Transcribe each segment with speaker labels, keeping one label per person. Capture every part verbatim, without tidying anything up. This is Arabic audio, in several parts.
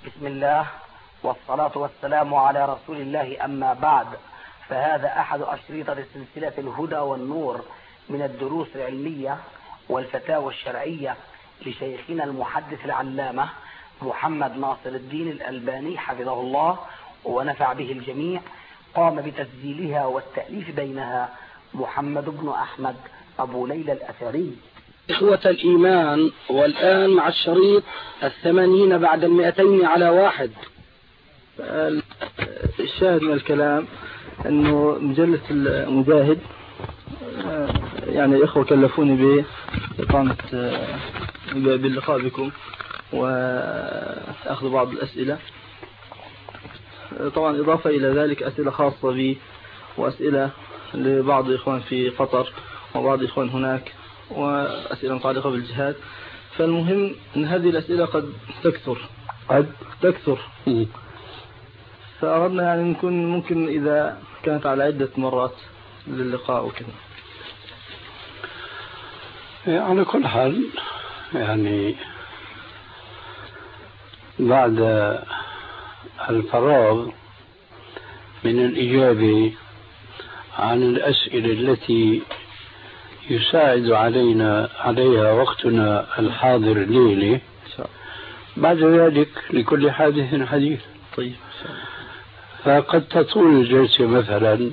Speaker 1: بسم الله والصلاة والسلام على رسول الله، أما بعد، فهذا أحد أشرطة سلسلة الهدى والنور من الدروس العلمية والفتاوى الشرعية لشيخنا المحدث العلامة محمد ناصر الدين الألباني حفظه الله ونفع به الجميع. قام بتسجيلها والتأليف بينها محمد بن أحمد أبو ليلى الأثري.
Speaker 2: إخوة الإيمان، والآن مع الشريط الثمانين بعد المئتين على واحد. الشاهد من الكلام أنه مجلة المجاهد يعني الإخوة كلفوني بإقامة باللقاء بكم وأخذ بعض الأسئلة، طبعا إضافة إلى ذلك أسئلة خاصة بي وأسئلة لبعض الإخوان في قطر وبعض الإخوان هناك وأسئلة متعلقة بالجهاد. فالمهم أن هذه الأسئلة قد تكثر قد تكثر فأردنا يعني نكون ممكن إذا كانت على عدة مرات للقاء وكذا.
Speaker 3: على كل حال يعني بعد الفراغ من الإجابة عن الأسئلة التي يساعد علينا عليها وقتنا الحاضر الليلة، بعد ذلك لكل حادث حديث.
Speaker 2: طيب
Speaker 3: فقد تطول الجلسة مثلا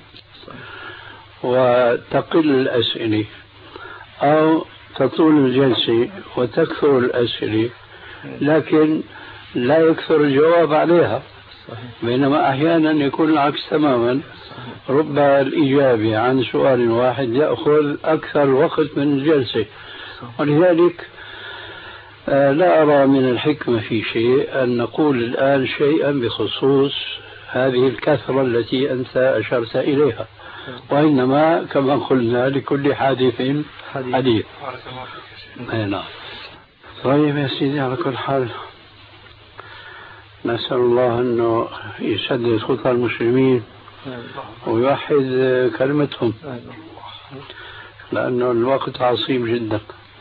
Speaker 3: وتقل الأسئلة، أو تطول الجلسة وتكثر الأسئلة لكن لا يكثر الجواب عليها، بينما أحيانا يكون العكس تماما. رب الإجابة عن سؤال واحد يأخذ أكثر وقت من الجلسة، ولذلك لا أرى من الحكمة في شيء أن نقول الآن شيئا بخصوص هذه الكثرة التي أنت أشرت إليها، وإنما كما قلنا لكل حادث حديث. نعم. طيب يا سيدي، على كل حال نسأل الله أنه يسدد خطى المسلمين ويوحد كلمتهم، لأنه الوقت عصيب جدا.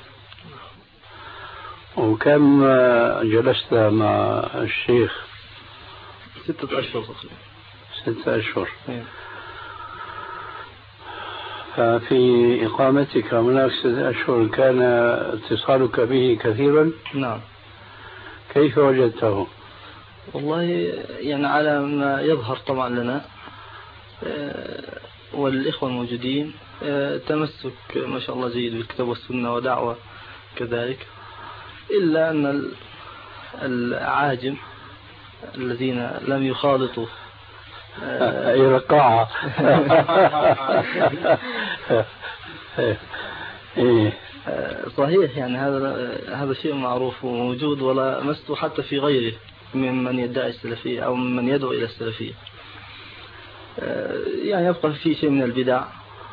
Speaker 3: وكم جلست مع الشيخ؟
Speaker 2: ستة أشهر.
Speaker 3: ستة أشهر. ففي إقامتك هناك ستة أشهر كان اتصالك به كثيرا؟
Speaker 2: نعم.
Speaker 3: كيف وجدته؟
Speaker 2: والله يعني على ما يظهر طبعا لنا والإخوة الموجودين تمسك ما شاء الله جيد بالكتاب والسنة ودعوة كذلك، إلا أن العاجم الذين لم يخالطوا
Speaker 3: أي رقاعة
Speaker 2: صحيح. يعني هذا هذا شيء معروف وموجود ولا مسته حتى في غيره ممن يدعي السلفية أو ممن يدعو إلى السلفية. يعني يبقى في شيء من البدع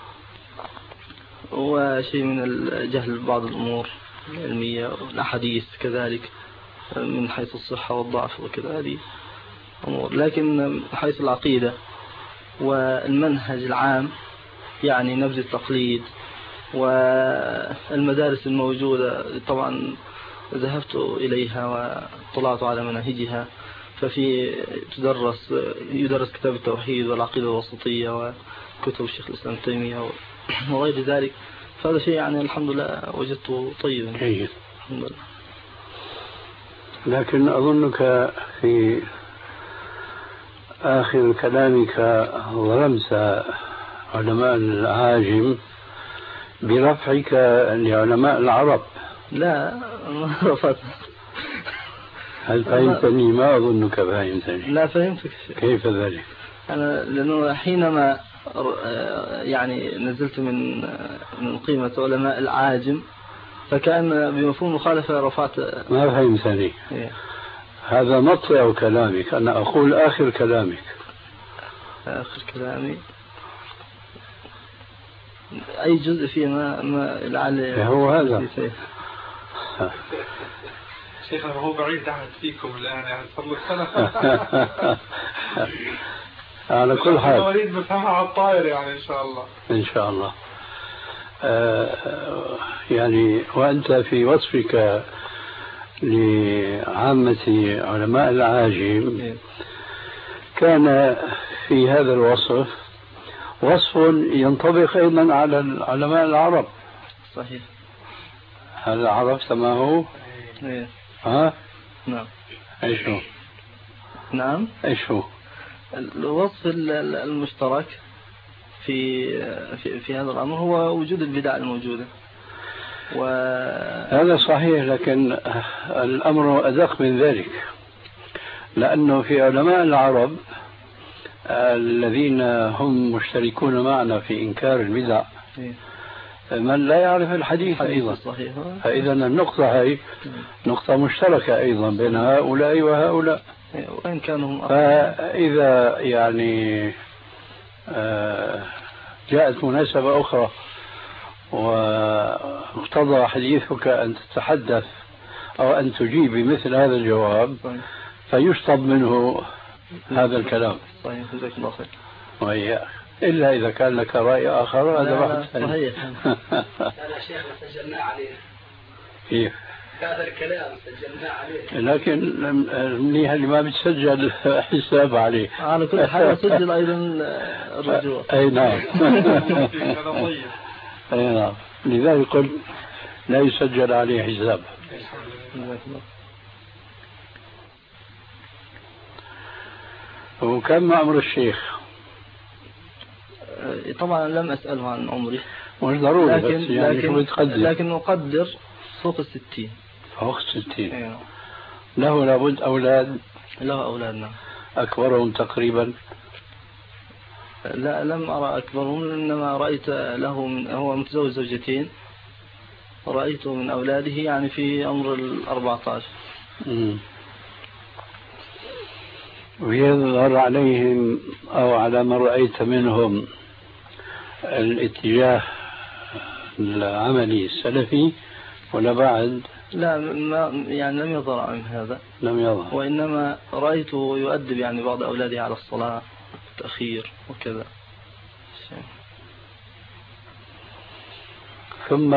Speaker 2: وشيء من الجهل ببعض الأمور العلمية والأحاديث كذلك من حيث الصحة والضعف وكذا، هذه أمور. لكن من حيث العقيدة والمنهج العام يعني نبذ التقليد والمدارس الموجودة طبعا ذهبت إليها وطلعت على مناهجها، ففي تدرس يدرس كتاب التوحيد والعقيدة الوسطية وكتب الشيخ الإسلام ابن تيمية وغير ذلك. فهذا شيء يعني الحمد لله وجدته طيبا.
Speaker 3: جيد.
Speaker 2: الحمد لله.
Speaker 3: لكن أظنك في آخر كلامك ظلمت علماء العاجم برفعك لعلماء العرب.
Speaker 2: لا ما رفعت.
Speaker 3: هل فهمتني؟ ما أظنك فهمتني.
Speaker 2: لا فهمتك.
Speaker 3: كيف ذلك؟
Speaker 2: أنا لأنه حينما يعني نزلت من من قيمة علماء العاجم فكان بمفهوم مخالفة رفعت.
Speaker 3: ما فهمتني.
Speaker 2: إيه؟
Speaker 3: هذا مطلع كلامك، أنا أقول آخر كلامك.
Speaker 2: آخر كلامي أي جزء فيه ما ما لعل
Speaker 3: هو هذا.
Speaker 4: شيخنا هو بعيد عهد فيكم الآن، يعني صار له سنة.
Speaker 3: على كل حال
Speaker 4: أريد بفهمها على الطائر يعني إن شاء الله.
Speaker 3: إن شاء الله. آه يعني وأنت في وصفك لعامة علماء العاجم كان في هذا الوصف وصف ينطبق أيضا على العلماء العرب.
Speaker 2: صحيح.
Speaker 3: هل عرفت ما هو؟
Speaker 2: إيه.
Speaker 3: ها؟
Speaker 2: نعم.
Speaker 3: ايش هو؟
Speaker 2: نعم.
Speaker 3: ايش هو؟
Speaker 2: الوصف المشترك في في في هذا الأمر هو وجود البدع الموجودة. و...
Speaker 3: هذا صحيح، لكن الأمر أدق من ذلك، لأنه في علماء العرب الذين هم مشتركون معنا في إنكار البدع من لا يعرف الحديث أيضا.
Speaker 2: صحيح.
Speaker 3: فإذا النقطة هي نقطة مشتركة أيضا بين هؤلاء وهؤلاء،
Speaker 2: وإن كانوا.
Speaker 3: فإذا يعني جاءت مناسبة أخرى واقتضى حديثك أن تتحدث أو أن تجيب بمثل هذا الجواب فيشطب منه هذا الكلام.
Speaker 2: صحيح. جزاك الله خير.
Speaker 3: وهي إلا إذا كان لك رأي آخر هذا واحد
Speaker 2: ثاني. صحيح.
Speaker 1: هذا شيخ سجلنا عليه.
Speaker 3: كيف؟
Speaker 1: هذا الكلام سجلنا عليه.
Speaker 3: لكن منيح اللي ما بتسجل حساب عليه.
Speaker 2: على كل حال سجل أيضا الرجوع.
Speaker 3: أي نعم. أي نعم. لذلك قلت لا يسجل عليه حساب. وكم عمر الشيخ؟
Speaker 2: طبعا لم أسأله عن عمري.
Speaker 3: مش ضروري،
Speaker 2: لكن
Speaker 3: بس يعني
Speaker 2: لكن,
Speaker 3: شو بتقدر؟
Speaker 2: لكن أقدر فوق الستين.
Speaker 3: فوق الستين.
Speaker 2: أيوه.
Speaker 3: له لابد أولاد؟
Speaker 2: له أولاد نعم.
Speaker 3: أكبرهم تقريبا؟
Speaker 2: لا لم أرى أكبرهم، إنما رأيت له من هو متزوج زوجتين، رأيته من أولاده يعني في عمر الأربعة عشر.
Speaker 3: ويظهر عليهم أو على ما رأيت منهم الاتجاه العملي السلفي ولا بعد؟
Speaker 2: لا ما يعني لم يظهر عن هذا.
Speaker 3: لم يظهر.
Speaker 2: وإنما رأيته يؤدب يعني بعض أولاده على الصلاة التأخير وكذا.
Speaker 3: ثم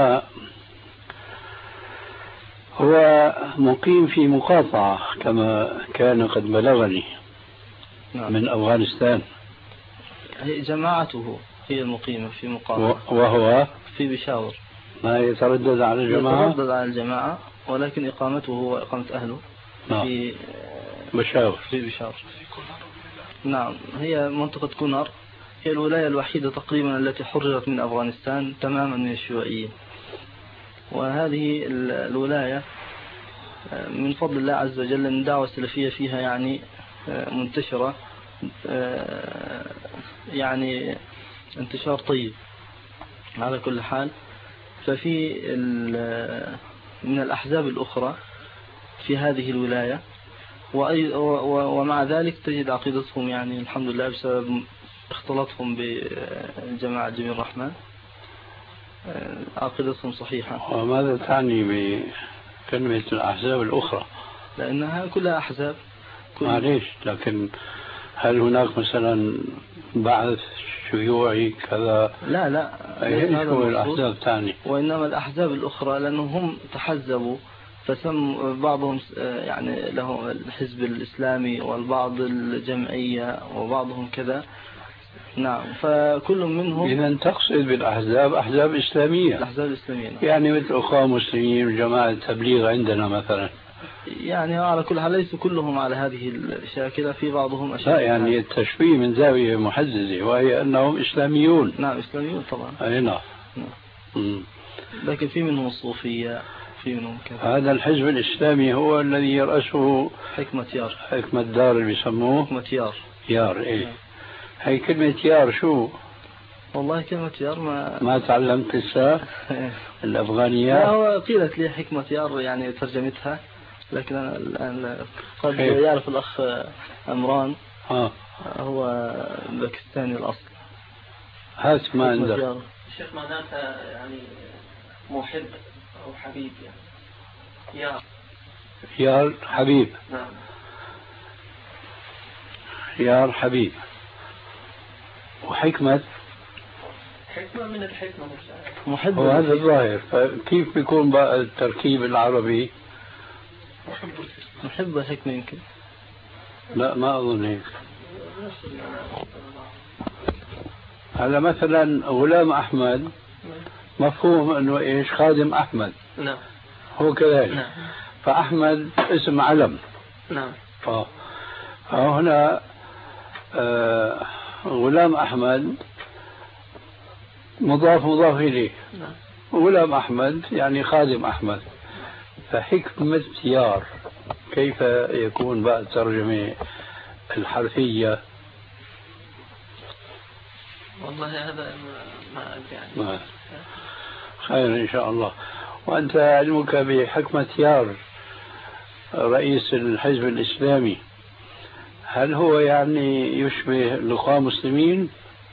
Speaker 3: هو مقيم في مقاطعة كما كان قد بلغني. نعم. من أفغانستان.
Speaker 2: جماعته هي المقيمة في مقاطعة.
Speaker 3: وهو
Speaker 2: في بشاور.
Speaker 3: ما يتردد على الجماعة؟
Speaker 2: يتردد على الجماعة، ولكن إقامته وإقامة أهله. نعم. في
Speaker 3: بشاور.
Speaker 2: في بشاور. نعم. هي منطقة كونر، هي الولاية الوحيدة تقريبا التي حررت من أفغانستان تماما من الشيوعيين. وهذه الولاية من فضل الله عز وجل أن الدعوة السلفية فيها يعني منتشرة، يعني انتشار طيب على كل حال. ففي من الأحزاب الأخرى في هذه الولاية، ومع ذلك تجد عقيدتهم يعني الحمد لله بسبب اختلاطهم بجماعة جميع الرحمن عقيدتهم صحيحة.
Speaker 3: وماذا تعني بكلمة الأحزاب الأخرى؟
Speaker 2: لأنها كلها أحزاب. كل
Speaker 3: معليش، لكن هل هناك مثلا بعث شيوعي كذا؟
Speaker 2: لا لا،
Speaker 3: ايش هو الأحزاب تعني؟
Speaker 2: وإنما الأحزاب الأخرى لأنهم تحزبوا فسم بعضهم يعني له الحزب الإسلامي والبعض الجمعية وبعضهم كذا. نعم. فكل منهم.
Speaker 3: إذا تقصد بالأحزاب أحزاب إسلامية؟
Speaker 2: الأحزاب الإسلامية نعم.
Speaker 3: يعني مثل أخوة مسلمين وجماعة التبليغ عندنا مثلا.
Speaker 2: يعني على كل حال ليسوا كلهم على هذه الشاكلة، في بعضهم أشياء.
Speaker 3: لا يعني التشبيه من زاوية محددة، وهي أنهم إسلاميون.
Speaker 2: نعم إسلاميون طبعا.
Speaker 3: أي نعم.
Speaker 2: نعم. لكن في منهم الصوفية، في منهم كذا.
Speaker 3: هذا الحزب الإسلامي هو الذي يرأسه
Speaker 2: حكمة يار.
Speaker 3: حكمة دار اللي بيسموه
Speaker 2: حكمة يار.
Speaker 3: يار إيه. نعم. هي كلمة يار شو؟
Speaker 2: والله كلمة يار ما
Speaker 3: ما تعلمت لسه الأفغانية.
Speaker 2: لا هو قيلت لي حكمة يار يعني ترجمتها، لكن أنا الآن قد يعرف الأخ أمران.
Speaker 3: آه.
Speaker 2: هو باكستاني الأصل.
Speaker 3: هات ما عندك.
Speaker 1: الشيخ معناتها يعني محب أو حبيب يعني. يار.
Speaker 3: يار حبيب.
Speaker 1: نعم.
Speaker 3: يار حبيب. وحكمة
Speaker 1: حكمة من الحكمة
Speaker 2: محب.
Speaker 3: وهذا الظاهر. فكيف بيكون بقى التركيب العربي؟
Speaker 2: حفظ الحكمة يمكن.
Speaker 3: لا ما أظن هيك. هذا مثلا غلام أحمد مفهوم أنه إيش خادم أحمد.
Speaker 2: نعم.
Speaker 3: هو كذلك.
Speaker 2: نعم.
Speaker 3: فأحمد اسم علم.
Speaker 2: نعم.
Speaker 3: فهنا آه غلام أحمد مضاف مضاف إليه.
Speaker 2: نعم.
Speaker 3: غلام أحمد يعني خادم أحمد. فحكمة يار كيف يكون بعد ترجمة الحرفية؟
Speaker 2: والله هذا ما يعني.
Speaker 3: ما. خير إن شاء الله. وأنت علمك بحكمة يار رئيس الحزب الإسلامي، هل هو يعني يشبه لقاء مسلمين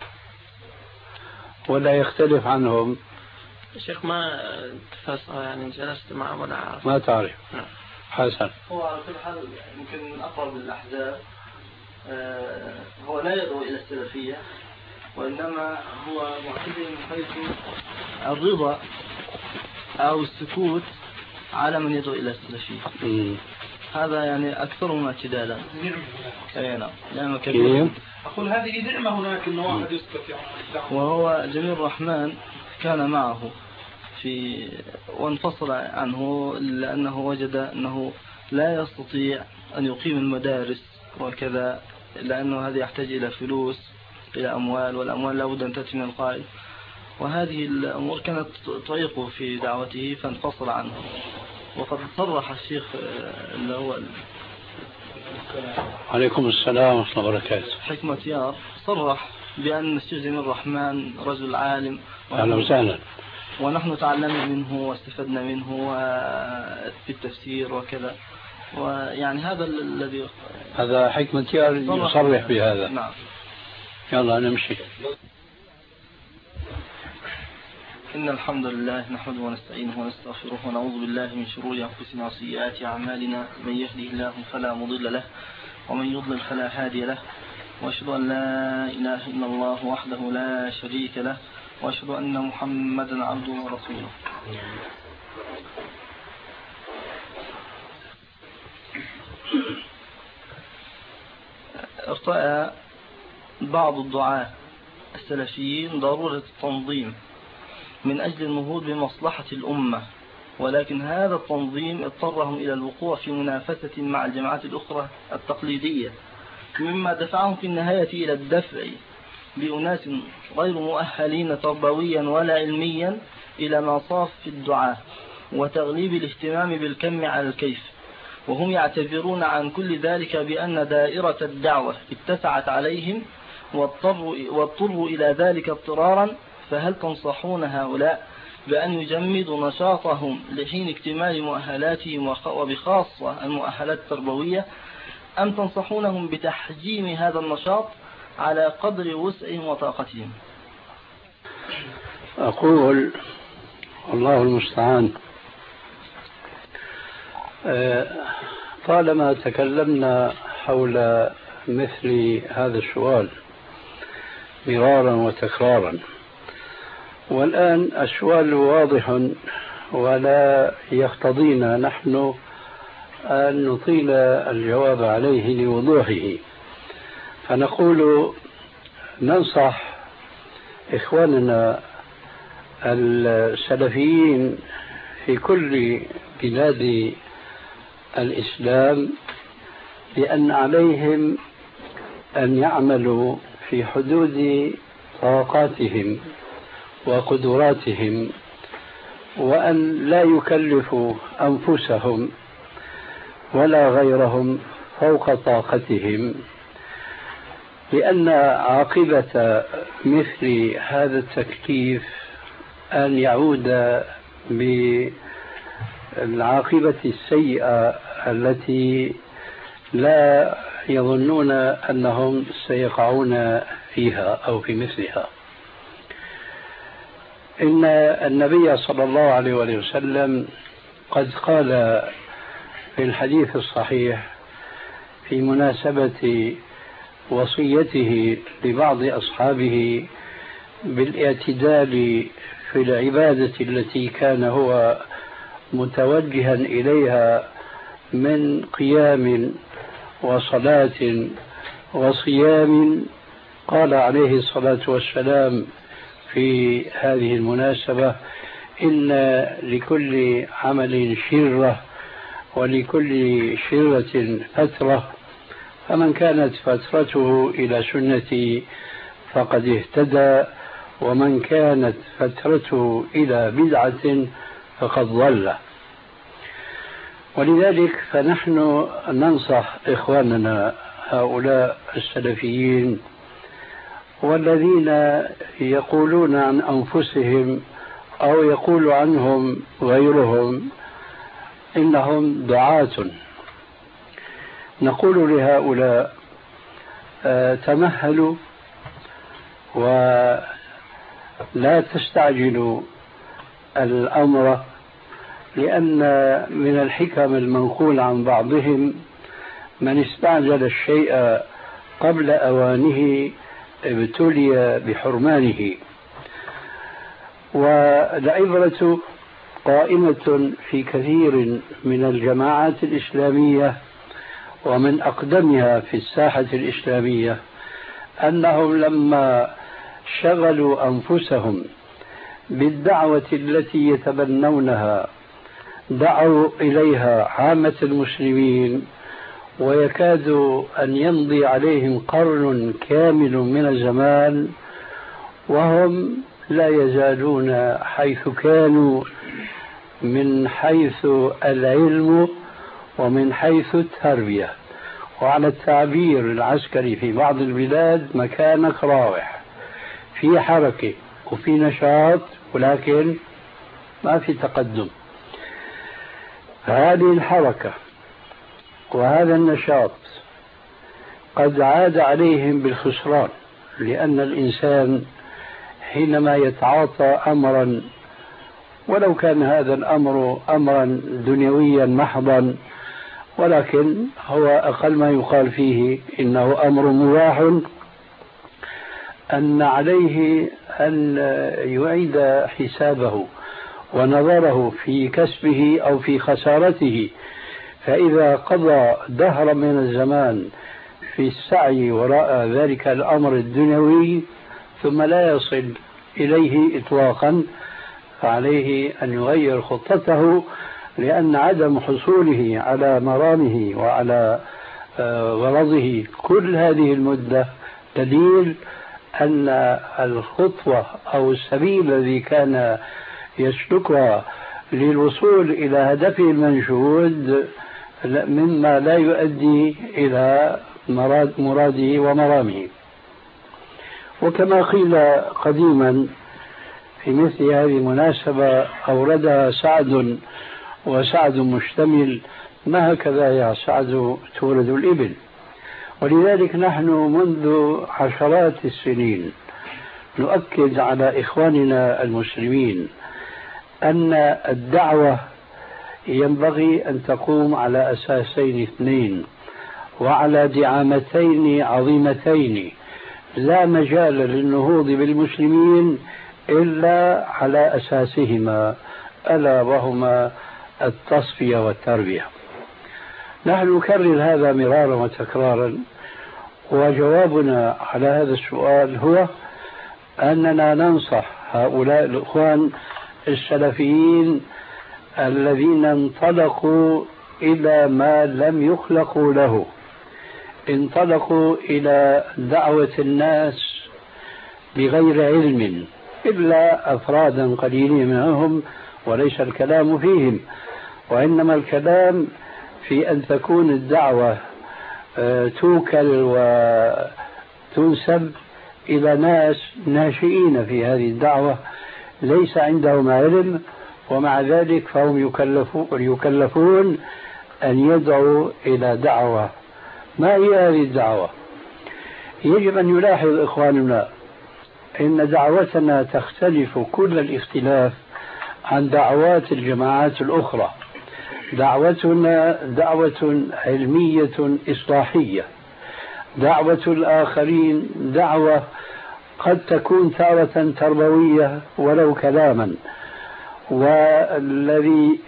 Speaker 3: ولا يختلف عنهم؟
Speaker 2: شيخ ما تفاصيل يعني جلست معه ولا عارف.
Speaker 3: ما تعرف.
Speaker 2: نعم.
Speaker 3: حسن.
Speaker 2: هو على كل حال يمكن من أقرب الأحزاب. آه هو لا يدعو إلى السلفية، وإنما هو معتدل من حيث الرضا أو السكوت على من يدعو إلى السلفية.
Speaker 3: م.
Speaker 2: هذا يعني أكثرهم اعتدالا.
Speaker 4: نعمة.
Speaker 2: نعم. نعمة كبيرة.
Speaker 4: أقول هذه نعمة هناك إنه واحد يسكت يعني.
Speaker 2: وهو جميل الرحمن كان معه في وانفصل عنه لأنه وجد أنه لا يستطيع أن يقيم المدارس وكذا، لأنه هذا يحتاج إلى فلوس إلى أموال، والأموال لا بد أن تأتي من القائد، وهذه الأمور كانت تعيقه في دعوته فانفصل عنه. وقد صرح الشيخ اللي هو
Speaker 3: عليكم السلام ورحمة الله وبركاته
Speaker 2: حكمة يار صرح بأن الشيخ جميل الرحمن رجل عالم.
Speaker 3: أهلا وسهلا.
Speaker 2: ونحن تعلمنا منه واستفدنا منه في التفسير وكذا، ويعني هذا الذي
Speaker 3: هذا حكمة يار يصرح بهذا.
Speaker 2: نعم.
Speaker 3: يلا نمشي.
Speaker 2: إن الحمد لله نحمده ونستعينه ونستغفره ونعوذ بالله من شرور أنفسنا وسيئات أعمالنا، من يهده الله فلا مضل له ومن يضلل فلا هادي له، وأشهد أن لا إله إلا الله وحده لا شريك له، وأشهد أن محمدا عبده ورسوله. ارتأى بعض الدعاة السلفيين ضرورة التنظيم من أجل النهوض بمصلحة الأمة، ولكن هذا التنظيم اضطرهم إلى الوقوع في منافسة مع الجماعات الأخرى التقليدية، مما دفعهم في النهاية إلى الدفع بأناس غير مؤهلين تربويا ولا علميا إلى مصاف الدعاة وتغليب الاهتمام بالكم على الكيف، وهم يعتبرون عن كل ذلك بأن دائرة الدعوة اتسعت عليهم واضطروا, واضطروا إلى ذلك اضطرارا. فهل تنصحون هؤلاء بأن يجمدوا نشاطهم لحين اكتمال مؤهلاتهم وبخاصة المؤهلات التربوية، أم تنصحونهم بتحجيم هذا النشاط على قدر وسعهم وطاقتهم؟
Speaker 3: أقول الله المستعان. طالما تكلمنا حول مثل هذا السؤال مرارا وتكرارا، والآن السؤال واضح ولا يقتضينا نحن أن نطيل الجواب عليه لوضوحه، فنقول ننصح إخواننا السلفيين في كل بلاد الإسلام بأن عليهم أن يعملوا في حدود طاقاتهم وقدراتهم، وأن لا يكلفوا أنفسهم ولا غيرهم فوق طاقتهم، لأن عاقبة مثل هذا التكليف أن يعود بالعاقبة السيئة التي لا يظنون أنهم سيقعون فيها أو في مثلها. إن النبي صلى الله عليه وسلم قد قال في الحديث الصحيح في مناسبة وصيته لبعض أصحابه بالاعتدال في العبادة التي كان هو متوجها إليها من قيام وصلاة وصيام. قال عليه الصلاة والسلام في هذه المناسبة: إن لكل عمل شرة ولكل شرة فترة، فمن كانت فترته إلى سنتي فقد اهتدى، ومن كانت فترته إلى بدعة فقد ضل. ولذلك فنحن ننصح إخواننا هؤلاء السلفيين والذين يقولون عن أنفسهم أو يقول عنهم غيرهم إنهم دعاة، نقول لهؤلاء: آه تمهلوا ولا تستعجلوا الأمر، لأن من الحكم المنقول عن بعضهم: من استعجل الشيء قبل أوانه ابتلي بحرمانه. والعبرة قائمة في كثير من الجماعات الإسلامية ومن أقدمها في الساحة الإسلامية أنهم لما شغلوا أنفسهم بالدعوة التي يتبنونها دعوا إليها عامة المسلمين، ويكاد أن يمضي عليهم قرن كامل من الزمان وهم لا يزالون حيث كانوا من حيث العلم ومن حيث التربية، وعلى التعبير العسكري في بعض البلاد مكانك راوح، في حركة وفي نشاط ولكن ما في تقدم. هذه الحركة وهذا النشاط قد عاد عليهم بالخسران، لأن الإنسان حينما يتعاطى أمرا ولو كان هذا الأمر أمرا دنيويا محضا، ولكن هو أقل ما يقال فيه إنه أمر مباح، أن عليه أن يعيد حسابه ونظره في كسبه أو في خسارته. فإذا قضى دهرا من الزمان في السعي وراء ذلك الأمر الدنيوي ثم لا يصل إليه إطلاقا، فعليه أن يغير خطته، لأن عدم حصوله على مرامه وعلى غرضه كل هذه المدة دليل أن الخطوة أو السبيل الذي كان يسلكها للوصول إلى هدفه المنشود مما لا يؤدي إلى مراد مراده ومرامه. وكما قيل قديما في مثل هذه المناسبة أوردها سعد، وسعد مشتمل، ما هكذا يا سعد تولد الإبل. ولذلك نحن منذ عشرات السنين نؤكد على إخواننا المسلمين أن الدعوة ينبغي أن تقوم على أساسين اثنين وعلى دعامتين عظيمتين، لا مجال للنهوض بالمسلمين إلا على أساسهما، ألا وهما التصفية والتربية. نحن نكرر هذا مرارا وتكرارا، وجوابنا على هذا السؤال هو أننا ننصح هؤلاء الإخوان السلفيين الذين انطلقوا إلى ما لم يخلقوا له، انطلقوا إلى دعوة الناس بغير علم إلا أفرادا قليلين منهم، وليس الكلام فيهم، وإنما الكلام في أن تكون الدعوة توكل وتنسب إلى ناس ناشئين في هذه الدعوة ليس عندهم علم، ومع ذلك فهم يكلفون أن يدعوا إلى دعوة. ما هي هذه الدعوة؟ يجب أن يلاحظ إخواننا إن دعوتنا تختلف كل الاختلاف عن دعوات الجماعات الأخرى. دعوتنا دعوة علمية إصلاحية، دعوة الآخرين دعوة قد تكون تارة تربوية ولو كلاما، والذي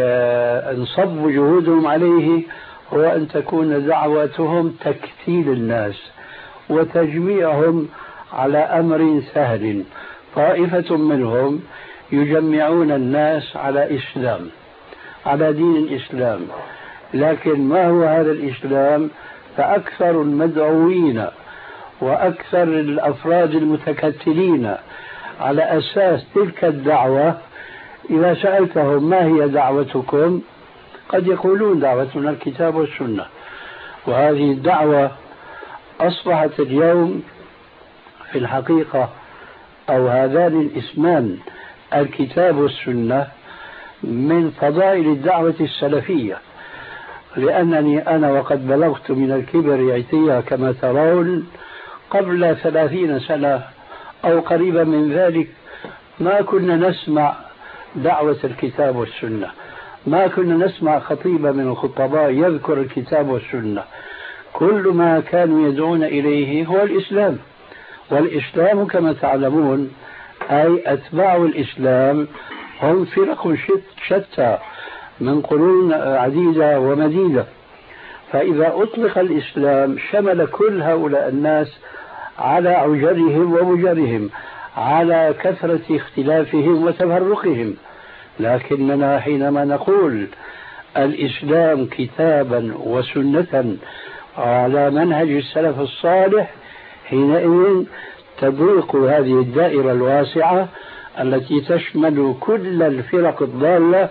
Speaker 3: انصب جهودهم عليه هو أن تكون دعوتهم تكتيل الناس وتجميعهم على أمر سهل. طائفة منهم يجمعون الناس على إسلام، على دين الإسلام، لكن ما هو هذا الإسلام؟ فأكثر المدعوين وأكثر الأفراد المتكتلين على أساس تلك الدعوة إذا سألتهم ما هي دعوتكم قد يقولون دعوتنا الكتاب والسنة. وهذه الدعوة أصبحت اليوم في الحقيقة أو هذان الاسمان الكتاب والسنة من فضائل الدعوة السلفية، لأنني أنا وقد بلغت من الكبر عتية كما ترون قبل ثلاثين سنة أو قريبا من ذلك ما كنا نسمع دعوة الكتاب والسنة، ما كنا نسمع خطيبا من الخطباء يذكر الكتاب والسنة. كل ما كانوا يدعون إليه هو الإسلام، والإسلام كما تعلمون أي أتباع الإسلام هم فرق شتى من قرون عديدة ومديدة. فإذا أطلق الإسلام شمل كل هؤلاء الناس على عجرهم ومجرهم، على كثرة اختلافهم وتفرقهم. لكننا حينما نقول الإسلام كتابا وسنة على منهج السلف الصالح حينئذ تضيق هذه الدائرة الواسعة التي تشمل كل الفرق الضالة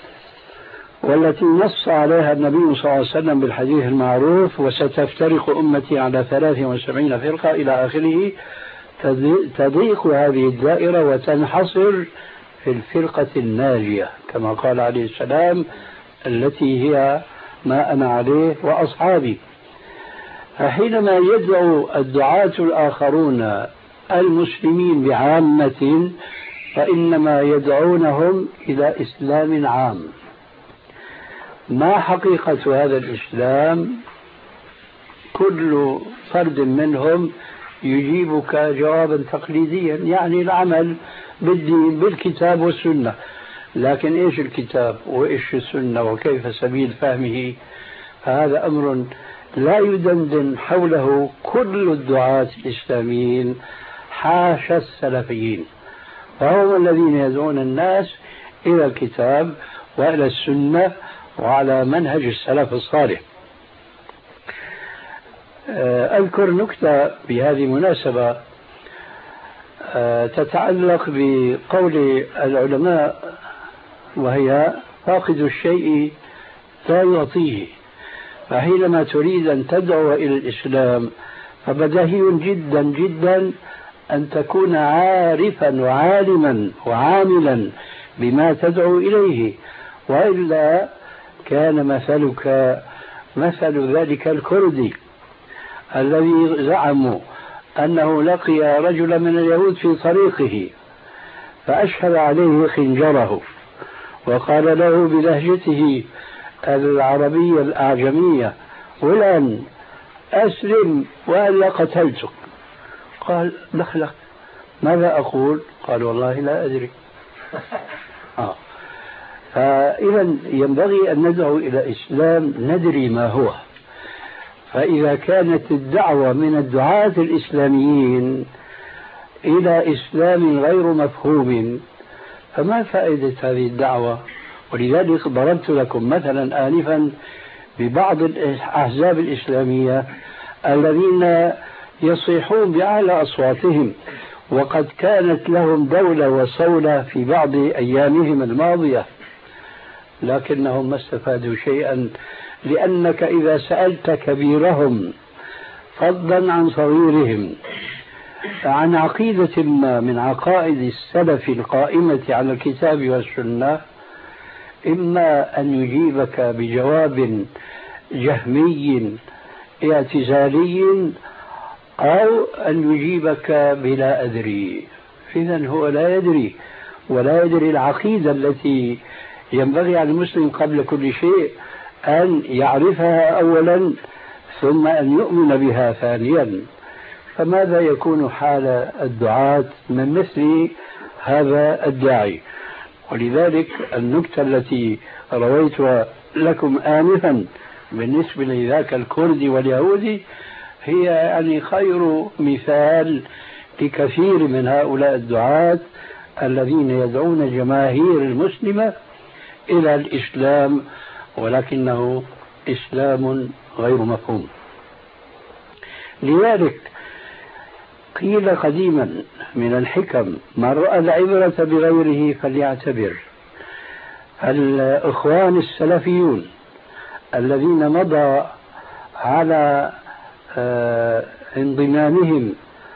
Speaker 3: والتي نص عليها النبي صلى الله عليه وسلم بالحديث المعروف وستفترق أمتي على ثلاث وسبعين فرقة إلى آخره. تضيق هذه الدائرة وتنحصر في الفرقة الناجية كما قال عليه السلام التي هي ما أنا عليه وأصحابي. فحينما يدعو الدعاة الآخرون المسلمين بعامة فإنما يدعونهم إلى إسلام عام. ما حقيقة هذا الإسلام؟ كل فرد منهم يجيبك جوابا تقليديا، يعني العمل بالدين بالكتاب والسنة. لكن إيش الكتاب وإيش السنة وكيف سبيل فهمه؟ فهذا أمر لا يدندن حوله كل الدعاة الإسلاميين حاشا السلفيين، فهم الذين يدعون الناس إلى الكتاب وإلى السنة وعلى منهج السلف الصالح. أذكر نكتة بهذه المناسبة تتعلق بقول العلماء وهي فاقد الشيء لا يعطيه. فحينما تريد أن تدعو إلى الإسلام فبديهي جدا جدا أن تكون عارفا وعالما وعاملا بما تدعو إليه، وإلا كان مثلك مثل ذلك الكردي الذي زعموا أنه لقي رجلا من اليهود في طريقه فأشهر عليه خنجره وقال له بلهجته العربية الأعجمية: فلان أسلم وإلا قتلتك. قال: دخلك، ماذا أقول؟ قال: والله لا أدري. آه. فإذا ينبغي أن ندعو إلى إسلام ندري ما هو. فإذا كانت الدعوة من الدعاة الإسلاميين إلى إسلام غير مفهوم فما فائدة هذه الدعوة؟ ولذلك ضربت لكم مثلا آنفا ببعض الأحزاب الإسلامية الذين يصيحون بأعلى أصواتهم وقد كانت لهم دولة وصولة في بعض أيامهم الماضية، لكنهم ما استفادوا شيئا، لأنك إذا سألت كبيرهم فضلا عن صغيرهم عن عقيدة ما من عقائد السلف القائمة على الكتاب والسنة إما أن يجيبك بجواب جهمي اعتزالي أو أن يجيبك بلا أدري. إذن هو لا يدري ولا يدري العقيدة التي ينبغي على المسلم قبل كل شيء أن يعرفها أولا ثم أن يؤمن بها ثانيا. فماذا يكون حال الدعاة من مثل هذا الداعي؟ ولذلك النكتة التي رويتها لكم آنفا بالنسبة لذاك الكردي واليهودي هي يعني خير مثال لكثير من هؤلاء الدعاة الذين يدعون جماهير المسلمة إلى الإسلام ولكنه إسلام غير مفهوم. لذلك قيل قديما من الحكم: من رأى العبرة بغيره فليعتبر. الإخوان السلفيون الذين مضى على انضمامهم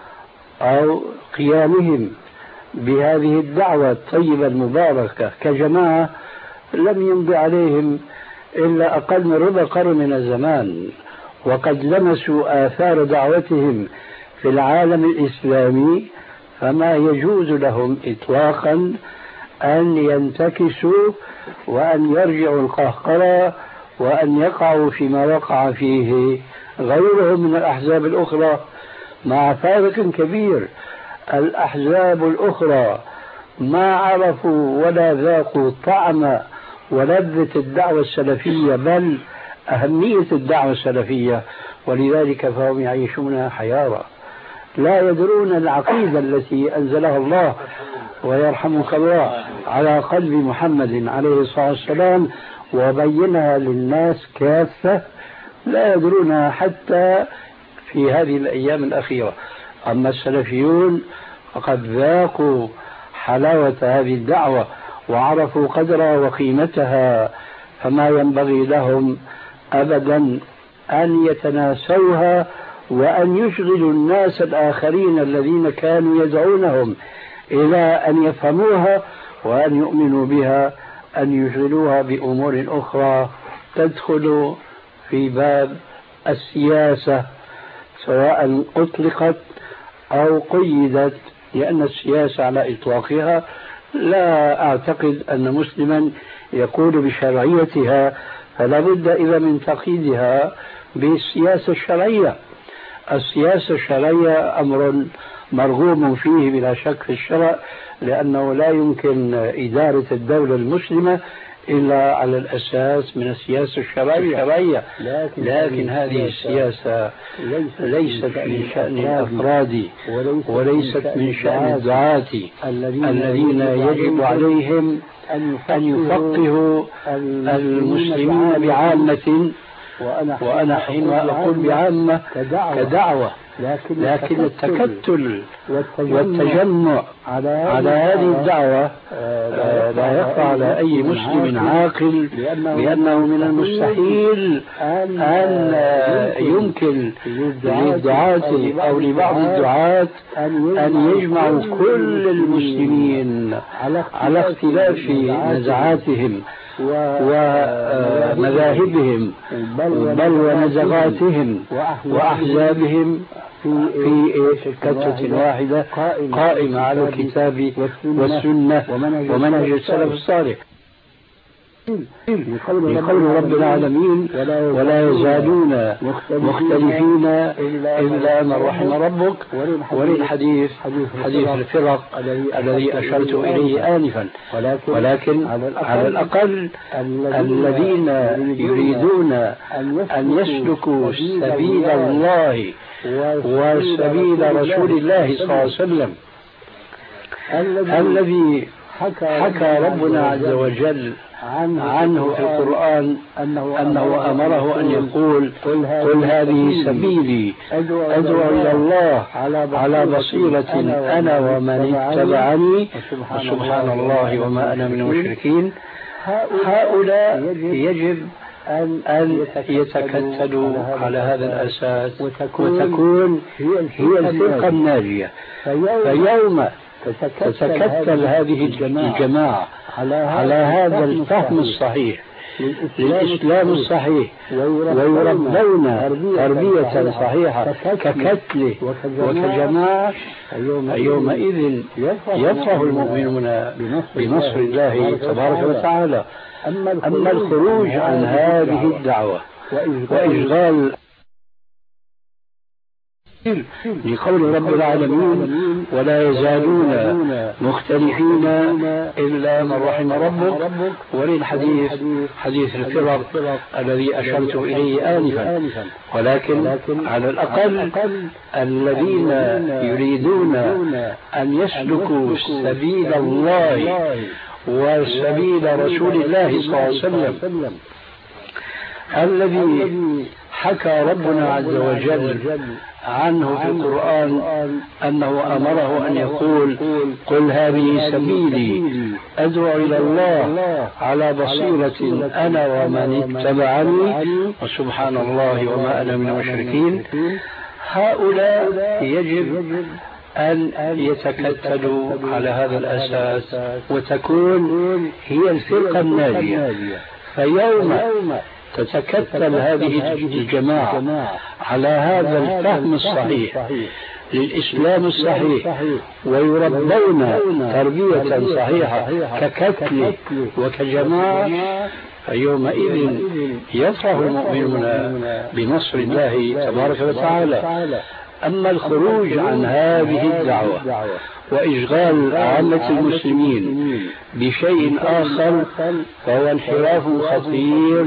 Speaker 3: أو قيامهم بهذه الدعوة الطيبة المباركة كجماعة لم يمضي عليهم إلا أقل من ربع قرن من الزمان، وقد لمسوا آثار دعوتهم في العالم الإسلامي، فما يجوز لهم إطلاقا أن ينتكسوا وأن يرجعوا القهقرة وأن يقعوا فيما وقع فيه غيرهم من الأحزاب الأخرى، مع فارق كبير. الأحزاب الأخرى ما عرفوا ولا ذاقوا طعم ولذة الدعوة السلفية بل أهمية الدعوة السلفية، ولذلك فهم يعيشون حيارى لا يدرون العقيدة التي أنزلها الله ويرحمك الله على قلب محمد عليه الصلاة والسلام وبينها للناس كافة، لا يدرونها حتى في هذه الأيام الأخيرة. أما السلفيون فقد ذاقوا حلاوة هذه الدعوة وعرفوا قدرها وقيمتها، فما ينبغي لهم أبدا أن يتناسوها وأن يشغلوا الناس الآخرين الذين كانوا يدعونهم إلى أن يفهموها وأن يؤمنوا بها، أن يشغلوها بأمور أخرى تدخل في باب السياسة سواء أطلقت أو قيدت، لأن السياسة على إطلاقها لا أعتقد أن مسلما يقول بشرعيتها، فلا بد إذا من تقييدها بالسياسة الشرعية. السياسة الشرعية أمر مرغوب فيه بلا شك في الشرع، لأنه لا يمكن إدارة الدولة المسلمة إلا على الأساس من السياسة الشرعية، لكن, لكن هذه السياسة ليست من شأن الأفراد وليست من شأن الدعاة الذين يجب عليهم أن يفقهوا المسلمين بعامة، وأنا حين أقول بعامة كدعوة، لكن التكتل والتجمع على هذه الدعوة لا يخفى على أي مسلم عاقل بأنه من المستحيل أن يمكن للدعاة أو لبعض الدعاة أن يجمعوا كل المسلمين على اختلاف نزعاتهم ومذاهبهم بل ونزغاتهم وأحزابهم في كتلة واحدة قائمة على الكتاب والسنة ومنهج السلف الصالح. لقول رب العالمين: ولا يزالون مختلفين إلا من رحم ربك، وللحديث حديث الفرق الذي أشرت إليه آنفا، ولكن على الأقل الذين يريدون أن يسلكوا سبيل الله وسبيل رسول الله صلى الله عليه وسلم الذي حكى ربنا عز وجل عنه في القرآن أنه أمره أن يقول: قل هذه سبيلي أدعو إلى الله على بصيرة أنا ومن اتبعني وسبحان الله وما أنا من المشركين. هؤلاء يجب أن يتكتلوا على هذا الأساس وتكون هي الفرقة الناجية. فيوم تتكتل هذه الجماعة على هذا الفهم الصحيح للإسلام الصحيح ويربون تربية صحيحة ككتله وكجماعة، يومئذ يفرح المؤمنون بنصر الله تبارك وتعالى. أما الخروج عن هذه الدعوة وإشغال لقول رب العالمين ولا يزالون مختلفين إلا من رحم ربك، وللحديث حديث الفرق الذي أشرت إليه آنفا. ولكن على الأقل الذين يريدون أن يسلكوا سبيل الله وسبيل رسول الله صلى الله عليه وسلم الذي حكى ربنا عز وجل عنه في القرآن أنه أمره أن يقول قل هذه سبيلي أدعو إلى الله على بصيرة أنا ومن اتبعني وسبحان الله وما أنا من المشركين. هؤلاء يجب أن يتكتلوا على هذا الأساس وتكون هي الفرقة الناجية. فيوم تتكتل هذه الجماعة على هذا الفهم الصحيح للإسلام الصحيح ويربون تربية صحيحة ككتل وكجماعة، فيومئذ يفرح المؤمنون بنصر الله تبارك وتعالى. أما الخروج عن هذه الدعوة وإشغال عامة المسلمين بشيء آخر فهو انحراف خطير،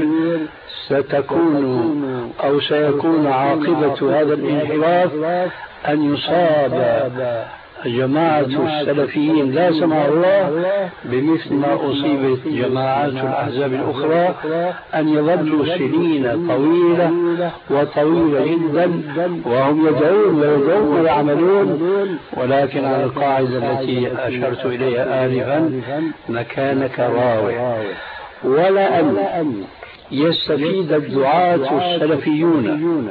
Speaker 3: ستكون أو سيكون عاقبة هذا الانحراف أن يصاب جماعة السلفيين لا سمح الله بمثل ما أصيبت جماعات الأحزاب الأخرى، أن يظلوا سنين طويلة وطويلة جدا وهم يدعون ويدعون ويعملون، ولكن على القاعدة التي أشرت إليها آنفا مكانك راوح. ولا أن يستفيد الدعاة السلفيون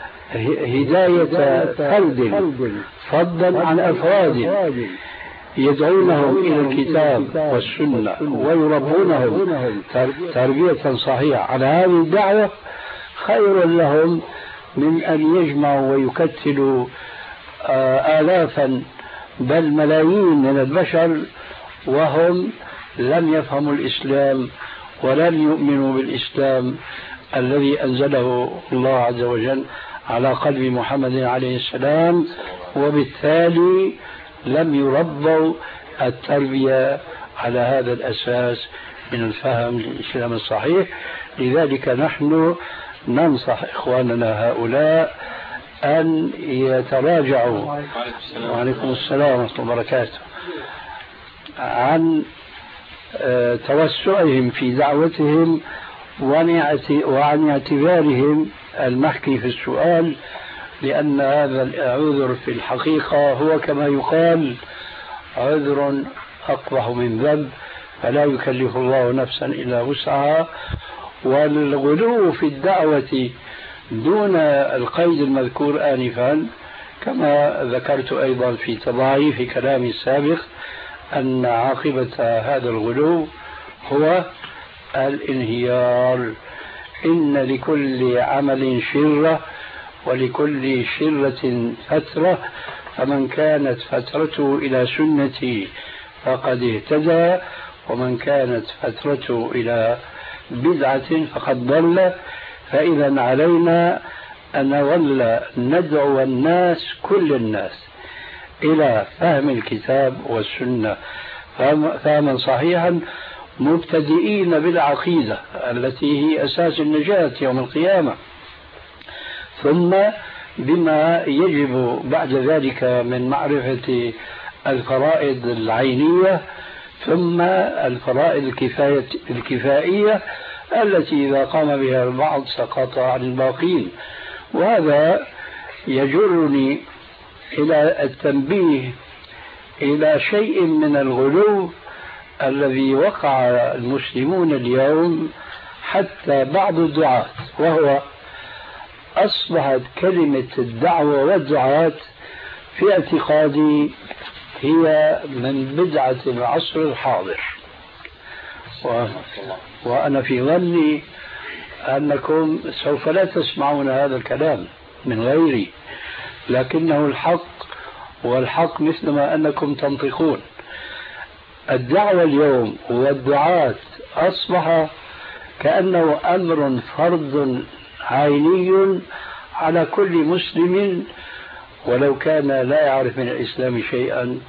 Speaker 3: هداية فرد فضلا عن أفراد يدعونهم إلى الكتاب والسنة ويربونهم تربية صحيحة على هذه الدعوة خير لهم من أن يجمعوا ويكتلوا آلافا بل ملايين من البشر وهم لم يفهموا الإسلام ولم يؤمنوا بالإسلام الذي أنزله الله عز وجل على قلب محمد عليه السلام، وبالتالي لم يربوا التربية على هذا الأساس من الفهم للإسلام الصحيح. لذلك نحن ننصح إخواننا هؤلاء أن يتراجعوا وعليكم السلام ورحمة الله وبركاته عن توسعهم في دعوتهم وعن اعتبارهم المحكي في السؤال، لأن هذا العذر في الحقيقة هو كما يقال عذر أقبح من ذنب، فلا يكلف الله نفسا إلا وسعها. والغلو في الدعوة دون القيد المذكور آنفا كما ذكرت أيضا في تضاعيف كلامي السابق أن عاقبة هذا الغلو هو الانهيار. إن لكل عمل شرة ولكل شرة فترة، فمن كانت فترته إلى سنتي فقد اهتدى، ومن كانت فترته إلى بدعة فقد ضل. فإذا علينا أن نظل ندعو الناس كل الناس إلى فهم الكتاب والسنة فهما صحيحا، مبتدئين بالعقيدة التي هي أساس النجاة يوم القيامة، ثم بما يجب بعد ذلك من معرفة الفرائض العينية، ثم الفرائض الكفاية الكفائية التي إذا قام بها البعض سقط عن الباقين. وهذا يجرني إلى التنبيه إلى شيء من الغلو الذي وقع المسلمون اليوم حتى بعض الدعاة، وهو أصبحت كلمة الدعوة والدعاة في اعتقادي هي من بدعة العصر الحاضر، و... وأنا في ظني أنكم سوف لا تسمعون هذا الكلام من غيري، لكنه الحق، والحق مثلما أنكم تنطقون. الدعوة اليوم والدعاة أصبح كأنه أمر فرض عيني على كل مسلم ولو كان لا يعرف من الإسلام شيئا.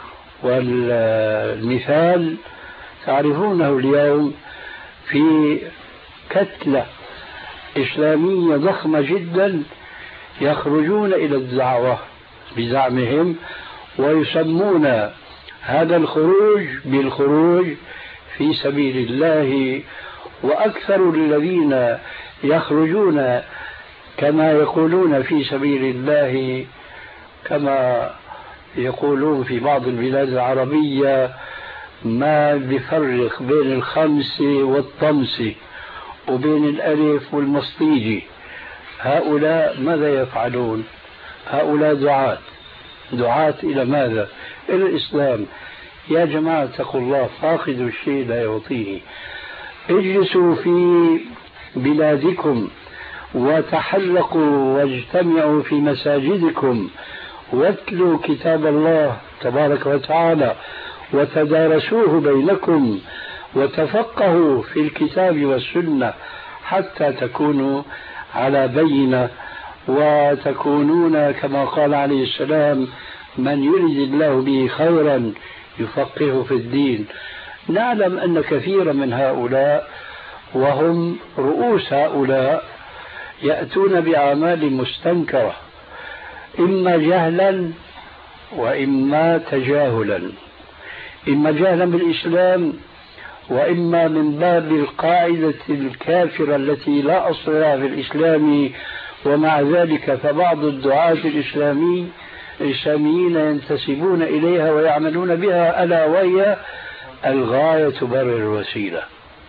Speaker 3: والمثال تعرفونه اليوم في كتلة إسلامية ضخمة جدا يخرجون إلى الدعوة بزعمهم، ويسمون هذا الخروج بالخروج في سبيل الله. وأكثر الذين يخرجون كما يقولون في سبيل الله كما يقولون في بعض البلاد العربية ما بيفرق بين الخمس والطمس وبين الألف والمصطيج. هؤلاء ماذا يفعلون؟ هؤلاء دعاة دعاة إلى ماذا؟ إلى الإسلام. يا جماعة اتقوا الله، فاقد الشيء لا يعطيه. اجلسوا في بلادكم وتحلقوا واجتمعوا في مساجدكم واتلوا كتاب الله تبارك وتعالى وتدارسوه بينكم وتفقهوا في الكتاب والسنة حتى تكونوا على بينة وتكونون كما قال عليه السلام: من يرد الله به خيرا يفقهه في الدين. نعلم أن كثيرا من هؤلاء وهم رؤوس هؤلاء يأتون بأعمال مستنكرة، إما جهلا وإما تجاهلا، إما جهلا بالإسلام وإما من باب القاعدة الكافرة التي لا أصل لها في الإسلام. ومع ذلك فبعض الدعاة الإسلامي الإسلاميين ينتسبون إليها ويعملون بها، ألا وهي الغاية تبرر الوسيلة.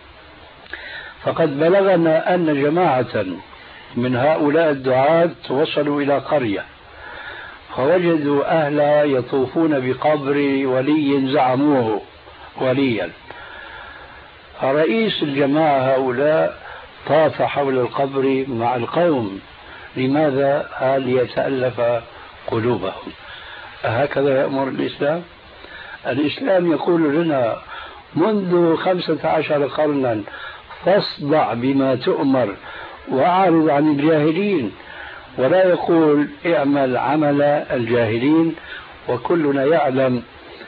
Speaker 3: فقد بلغنا أن جماعة من هؤلاء الدعاة وصلوا إلى قرية فوجدوا أهلها يطوفون بقبر ولي زعموه وليا. فرئيس الجماعة هؤلاء طاف حول القبر مع القوم. لماذا؟ قال: ليتألف قلوبهم. هكذا يأمر الإسلام؟ الإسلام يقول لنا منذ خمسة عشر قرنا: فاصدع بما تؤمر وأعرض عن الجاهلين، ولا يقول اعمل عمل الجاهلين. وكلنا يعلم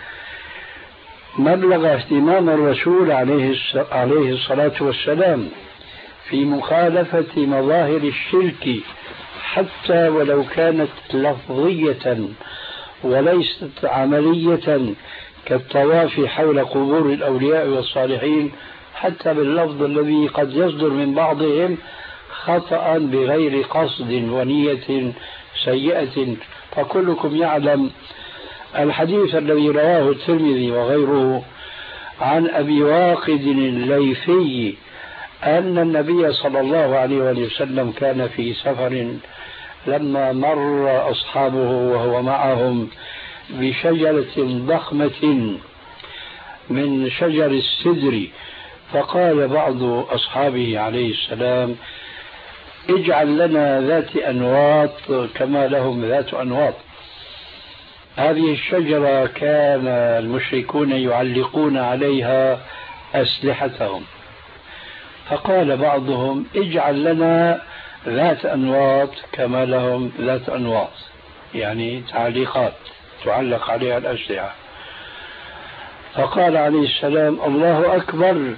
Speaker 3: مبلغ اهتمام الرسول عليه الصلاة والسلام في مخالفة مظاهر الشرك حتى ولو كانت لفظية وليست عملية، كالطواف حول قبور الأولياء والصالحين، حتى باللفظ الذي قد يصدر من بعضهم خطأ بغير قصد ونية سيئة. فكلكم يعلم الحديث الذي رواه الترمذي وغيره عن أبي واقد الليثي أن النبي صلى الله عليه وسلم كان في سفر لما مر أصحابه وهو معهم بشجرة ضخمة من شجر السدر، فقال بعض أصحابه عليه السلام: اجعل لنا ذات أنواط كما لهم ذات أنواط. هذه الشجرة كان المشركون يعلقون عليها أسلحتهم، فقال بعضهم: اجعل لنا ذات أنواط كما لهم ذات أنواط، يعني تعليقات تعلق عليها الأسلحة. فقال عليه السلام: الله أكبر،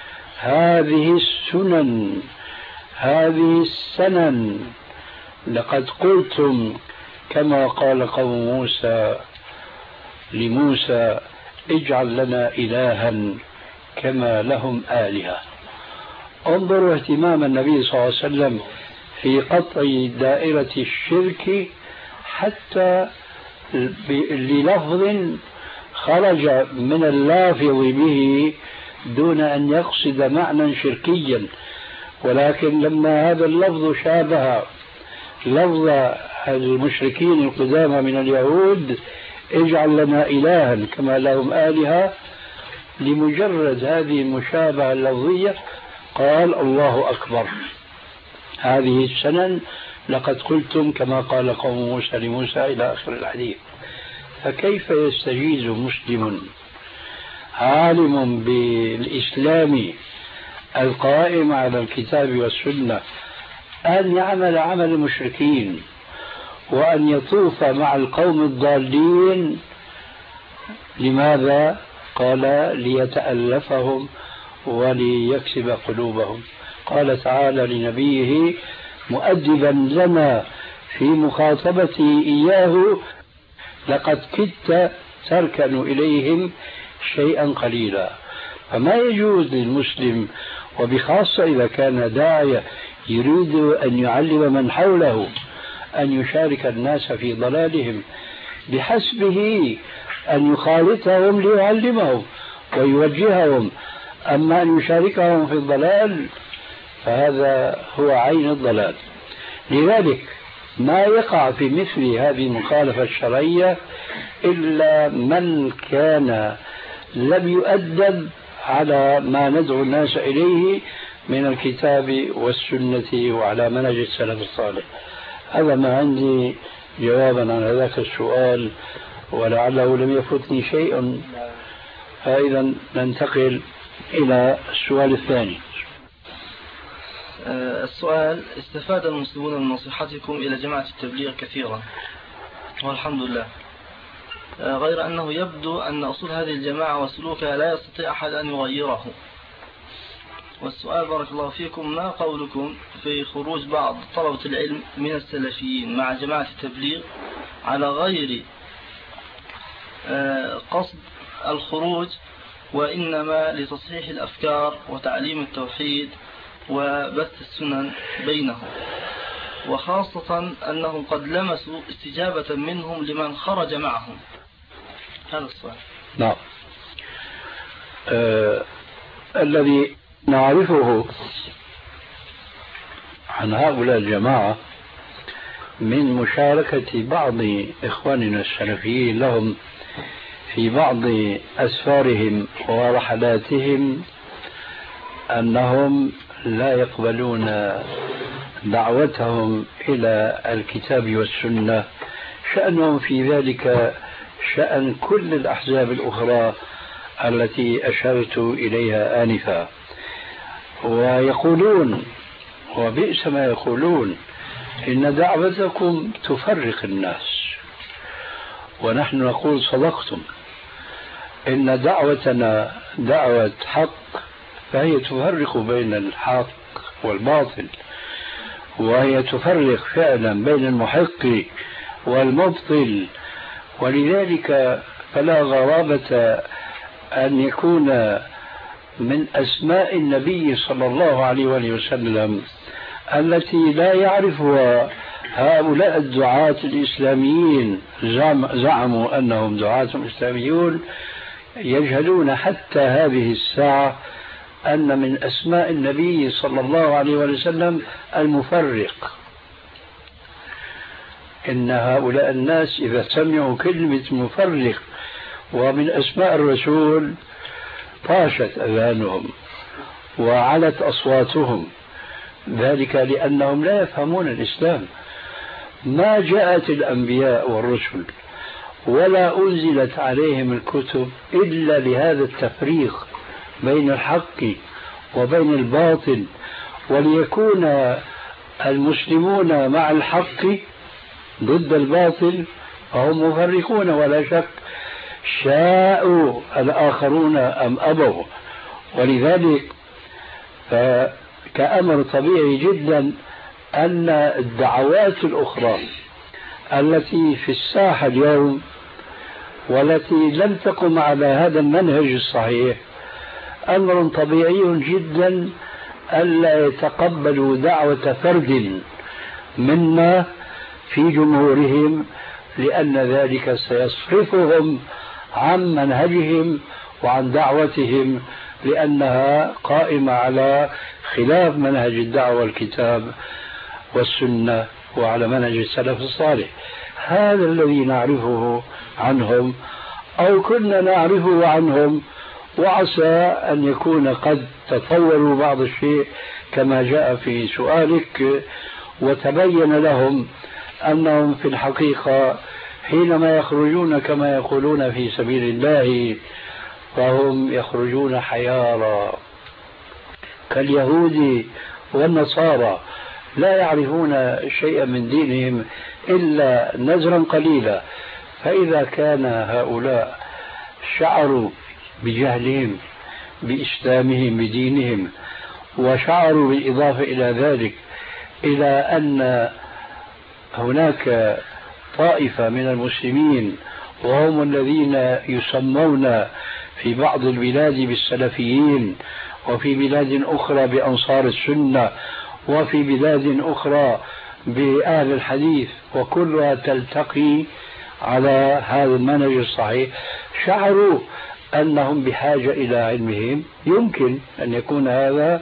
Speaker 3: هذه السنن هذه السنن، لقد قلتم كما قال قوم موسى لموسى: اجعل لنا إلها كما لهم آلهة. انظروا اهتمام النبي صلى الله عليه وسلم في قطع دائرة الشرك حتى للفظ خرج من اللافظ به دون أن يقصد معنى شركيا، ولكن لما هذا اللفظ شابه لفظ المشركين القدامى من اليهود: اجعل لنا إلها كما لهم آلهة، لمجرد هذه المشابهة اللفظية قال: الله أكبر، هذه السنن، لقد قلتم كما قال قوم موسى لموسى، إلى آخر الحديث. فكيف يستجيز مسلم عالم بالإسلام القائم على الكتاب والسنة أن يعمل عمل المشركين وأن يطوف مع القوم الضالين. لماذا؟ قال ليتألفهم وليكسب قلوبهم. قال تعالى لنبيه مؤدبا لنا في مخاطبته إياه: لقد كدت تركن إليهم شيئا قليلا. فما يجوز للمسلم، وبخاصة إذا كان داعية يريد أن يعلم من حوله، أن يشارك الناس في ضلالهم، بحسبه أن يخالطهم ليعلمهم ويوجههم. أما أن يشاركهم في الضلال فهذا هو عين الضلال. لذلك ما يقع في مثل هذه المخالفة الشرعية إلا من كان لم يؤدب على ما ندعو الناس إليه من الكتاب والسنة وعلى منهج السلف الصالح. هذا ما عندي جوابا عن هذاك السؤال، ولعله لم يفوتني شيء. فإذا ننتقل إلى السؤال الثاني.
Speaker 2: السؤال: استفاد المسلمون من نصيحتكم إلى جماعة التبليغ كثيرا والحمد لله، غير أنه يبدو أن أصول هذه الجماعة وسلوكها لا يستطيع أحد أن يغيره. والسؤال بارك الله فيكم: ما قولكم في خروج بعض طلبة العلم من السلفيين مع جماعة التبليغ على غير قصد الخروج، وإنما لتصحيح الأفكار وتعليم التوحيد وبث السنن بينهم، وخاصة أنهم قد لمسوا استجابة منهم لمن خرج معهم؟ هذا السؤال.
Speaker 3: نعم. آه الذي نعرفه عن هؤلاء الجماعة من مشاركة بعض إخواننا السلفيين لهم في بعض أسفارهم ورحلاتهم أنهم لا يقبلون دعوتهم إلى الكتاب والسنة. شأنهم في ذلك شأن كل الأحزاب الأخرى التي أشرت إليها آنفا، ويقولون وبئس ما يقولون إن دعوتكم تفرق الناس، ونحن نقول صدقتم، إن دعوتنا دعوة حق، فهي تفرق بين الحق والباطل، وهي تفرق فعلا بين المحق والمبطل. ولذلك فلا غرابة أن يكون من أسماء النبي صلى الله عليه وسلم التي لا يعرفها هؤلاء الدعاة الإسلاميين، زعموا أنهم دعاة إسلاميون، يجهلون حتى هذه الساعة أن من أسماء النبي صلى الله عليه وسلم المفرق. إن هؤلاء الناس إذا سمعوا كلمة مفرق ومن أسماء الرسول طاشت أذانهم وعلت أصواتهم، ذلك لأنهم لا يفهمون الإسلام. ما جاءت الأنبياء والرسل ولا أنزلت عليهم الكتب إلا لهذا التفريق بين الحق وبين الباطل، وليكون المسلمون مع الحق ضد الباطل، فهم مفرقون ولا شك، شاءوا الآخرون أم أبوا. ولذلك كأمر طبيعي جدا أن الدعوات الأخرى التي في الساحة اليوم والتي لم تقم على هذا المنهج الصحيح، أمر طبيعي جدا ألا يتقبلوا دعوة فرد منا في جمهورهم، لأن ذلك سيصرفهم عن منهجهم وعن دعوتهم، لأنها قائمة على خلاف منهج الدعوة والكتاب والسنة وعلى منهج السلف الصالح. هذا الذي نعرفه عنهم أو كنا نعرفه عنهم، وعسى أن يكون قد تطوروا بعض الشيء كما جاء في سؤالك، وتبين لهم أنهم في الحقيقة حينما يخرجون كما يقولون في سبيل الله فهم يخرجون حيارى كاليهود والنصارى، لا يعرفون شيئا من دينهم إلا نزرا قليلا. فإذا كان هؤلاء شعروا بجهلهم بإسلامهم بدينهم، وشعروا بالإضافة إلى ذلك إلى أن هناك طائفة من المسلمين وهم الذين يسمون في بعض البلاد بالسلفيين، وفي بلاد أخرى بأنصار السنة، وفي بلاد أخرى بأهل الحديث، وكلها تلتقي على هذا المنهج الصحيح، شعروا أنهم بحاجة إلى علمهم، يمكن أن يكون هذا،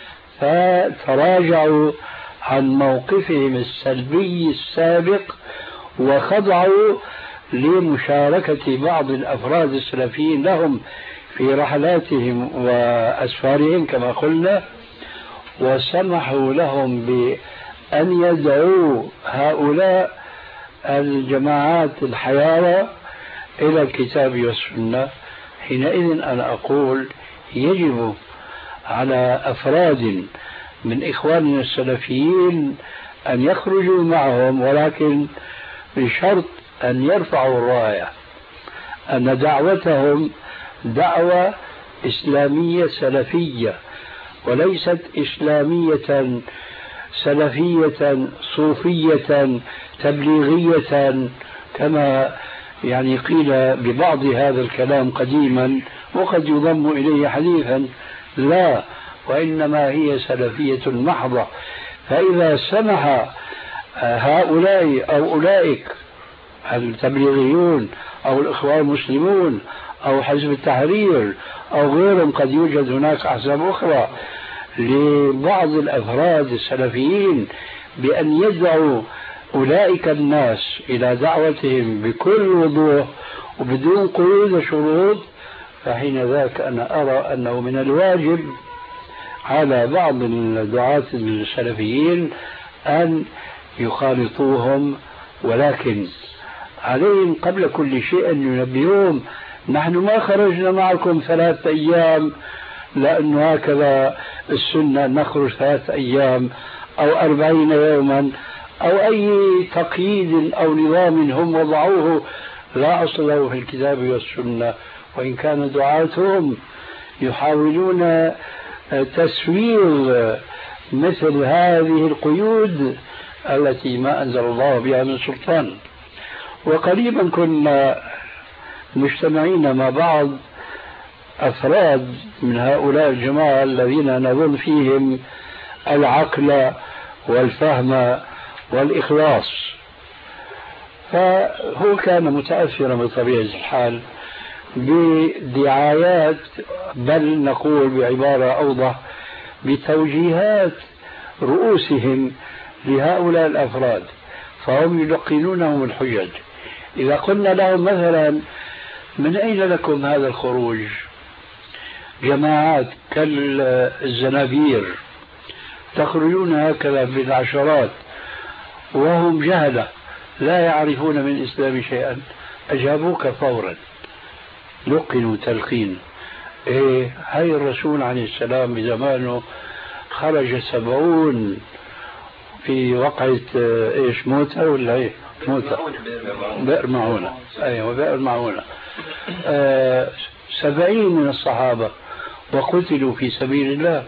Speaker 3: فتراجعوا عن موقفهم السلبي السابق وخضعوا لمشاركة بعض الأفراد السلفيين لهم في رحلاتهم وأسفارهم كما قلنا، وسمحوا لهم بأن يدعوا هؤلاء الجماعات الحيارى إلى الكتاب والسنة. حينئذ أنا أقول يجب على أفراد من إخواننا السلفيين أن يخرجوا معهم، ولكن بشرط أن يرفعوا الراية أن دعوتهم دعوة إسلامية سلفية، وليست إسلامية سلفية صوفية تبليغية كما يعني قيل ببعض هذا الكلام قديما وقد يضم إليه حديثا. لا، وإنما هي سلفية محضة. فإذا سمح هؤلاء أو أولئك التبليغيون أو الإخوان المسلمون أو حزب التحرير أو غيرهم، قد يوجد هناك أحزاب أخرى، لبعض الأفراد السلفيين بأن يدعوا أولئك الناس إلى دعوتهم بكل وضوح وبدون قيود شروط، فحين ذاك أنا أرى أنه من الواجب على بعض الدعاة السلفيين أن يخالطوهم، ولكن عليهم قبل كل شيء أن ينبهوهم نحن ما خرجنا معكم ثلاثة أيام لأنه هكذا السنة نخرج ثلاثة أيام أو أربعين يوما أو أي تقييد أو نظام هم وضعوه لا أصل له في الكتاب والسنة. وإن كان دعاتهم يحاولون تسويغ مثل هذه القيود التي ما أنزل الله بها من سلطان. وقريبا كنا مجتمعين مع بعض أفراد من هؤلاء الجماعة الذين نظن فيهم العقل والفهم والإخلاص، فهو كان متأثرا بطبيعة الحال بدعايات، بل نقول بعبارة أوضح بتوجيهات رؤوسهم لهؤلاء الأفراد، فهم يلقنونهم الحجج. إذا قلنا لهم مثلا من أين لكم هذا الخروج؟ جماعات كالزنابير تخرجون هكذا بالعشرات وهم جهلة لا يعرفون من الإسلام شيئا، أجابوك فورا، لقنوا تلقين. إيه، هاي الرسول عليه السلام بزمانه خرج سبعون في وقعة إيش موتى ولا إيه موتى بئر معونة، أيوة بئر معونة، آه سبعين من الصحابة وقتلوا في سبيل الله.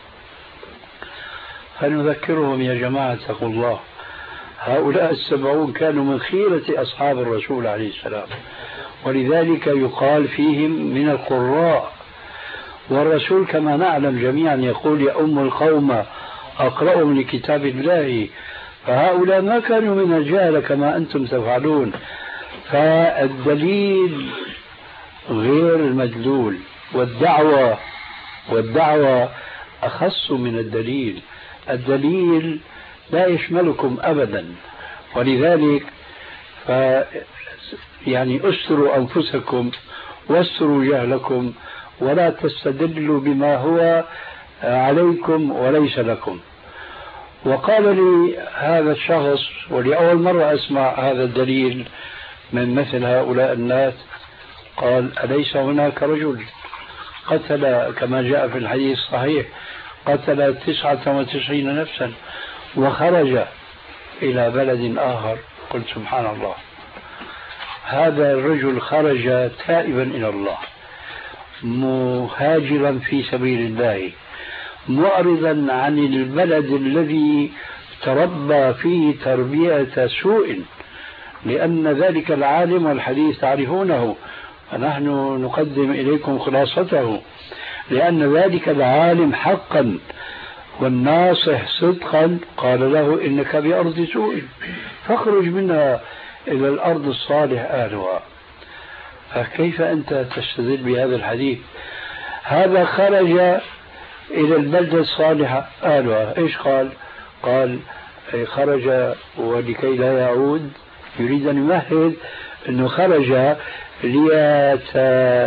Speaker 3: فنذكرهم يا جماعة اتقوا الله، هؤلاء السبعون كانوا من خيرة أصحاب الرسول عليه السلام، ولذلك يقال فيهم من القراء. والرسول كما نعلم جميعا يقول يا أم القوم أقرأهم لكتاب الله، فهؤلاء ما كانوا من الجهل كما أنتم تفعلون. فالدليل غير المدلول، والدعوة والدعوة أخص من الدليل. الدليل لا يشملكم أبدا، ولذلك ف يعني أستروا أنفسكم واستروا جهلكم ولا تستدلوا بما هو عليكم وليس لكم. وقال لي هذا الشخص، ولأول مرة أسمع هذا الدليل من مثل هؤلاء الناس، قال أليس هناك رجل قتل كما جاء في الحديث الصحيح قتل تسعة وتسعين نفسا وخرج إلى بلد آخر؟ قلت سبحان الله، هذا الرجل خرج تائبا إلى الله، مهاجرا في سبيل الله، معرضا عن البلد الذي تربى فيه تربية سوء، لأن ذلك العالم والحديث تعرفونه، ونحن نقدم إليكم خلاصته، لأن ذلك العالم حقا والناصح صدقا قال له إنك بأرض سوء فاخرج منها إلى الأرض الصالح أهلها. فكيف أنت تستدل بهذا الحديث؟ هذا خرج إلى البلدة الصالحة أهلها، إيش قال؟ قال خرج ولكي لا يعود، يريد أن يمهد أنه خرج ليت...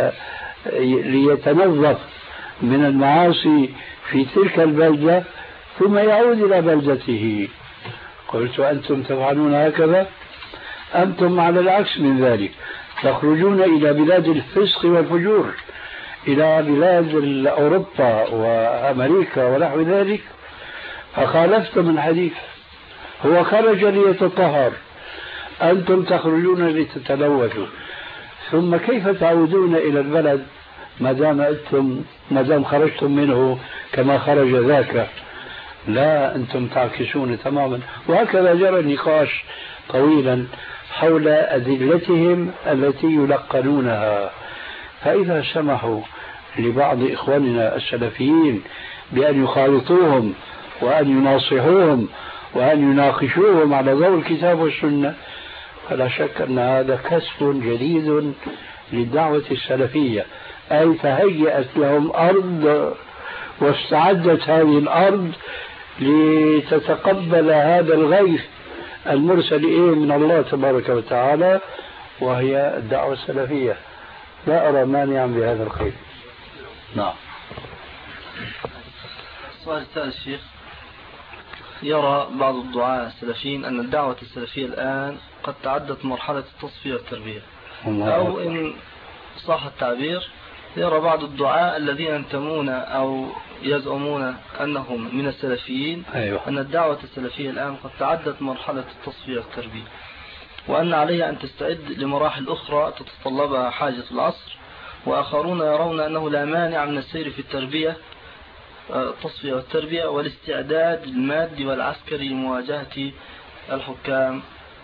Speaker 3: ليتنظف من المعاصي في تلك البلدة ثم يعود إلى بلدته. قلت أنتم تفعلون هكذا؟ أنتم على العكس من ذلك، تخرجون إلى بلاد الفسق والفجور، إلى بلاد أوروبا وأمريكا ونحو ذلك، فخالفتم الحديث. هو خرج ليتطهر، أنتم تخرجون لتتلوثوا، ثم كيف تعودون إلى البلد ما دام أنتم ما دام خرجتم منه كما خرج ذاك؟ لا، أنتم تعكسون تماما. وهكذا جرى النقاش طويلا حول أدلتهم التي يلقنونها. فإذا سمحوا لبعض إخواننا السلفيين بأن يخالطوهم وأن يناصحوهم وأن يناقشوهم على ضوء الكتاب والسنة، فلا شك أن هذا كسب جديد للدعوة السلفية، أي تهيأت لهم أرض واستعدت هذه الأرض لتتقبل هذا الغيث المرسل إليه من الله تبارك وتعالى، وهي الدعوة السلفية. لا أرى مانعا بهذا الخير. نعم.
Speaker 2: السؤال الثالث شيخ، يرى بعض الدعاة السلفيين أن الدعوة السلفية الآن قد تعدت مرحلة التصفية والتربية، أو إن صح التعبير يرى بعض الدعاة الذين ينتمون أو يزعمون أنهم من السلفيين
Speaker 3: أيوة.
Speaker 2: أن الدعوة السلفية الآن قد تعدت مرحلة التصفية والتربية، وأن عليها أن تستعد لمراحل أخرى تتطلبها حاجة العصر، وآخرون يرون أنه لا مانع من السير في التربية التصفية والتربية والاستعداد المادي والعسكري لمواجهة الحكام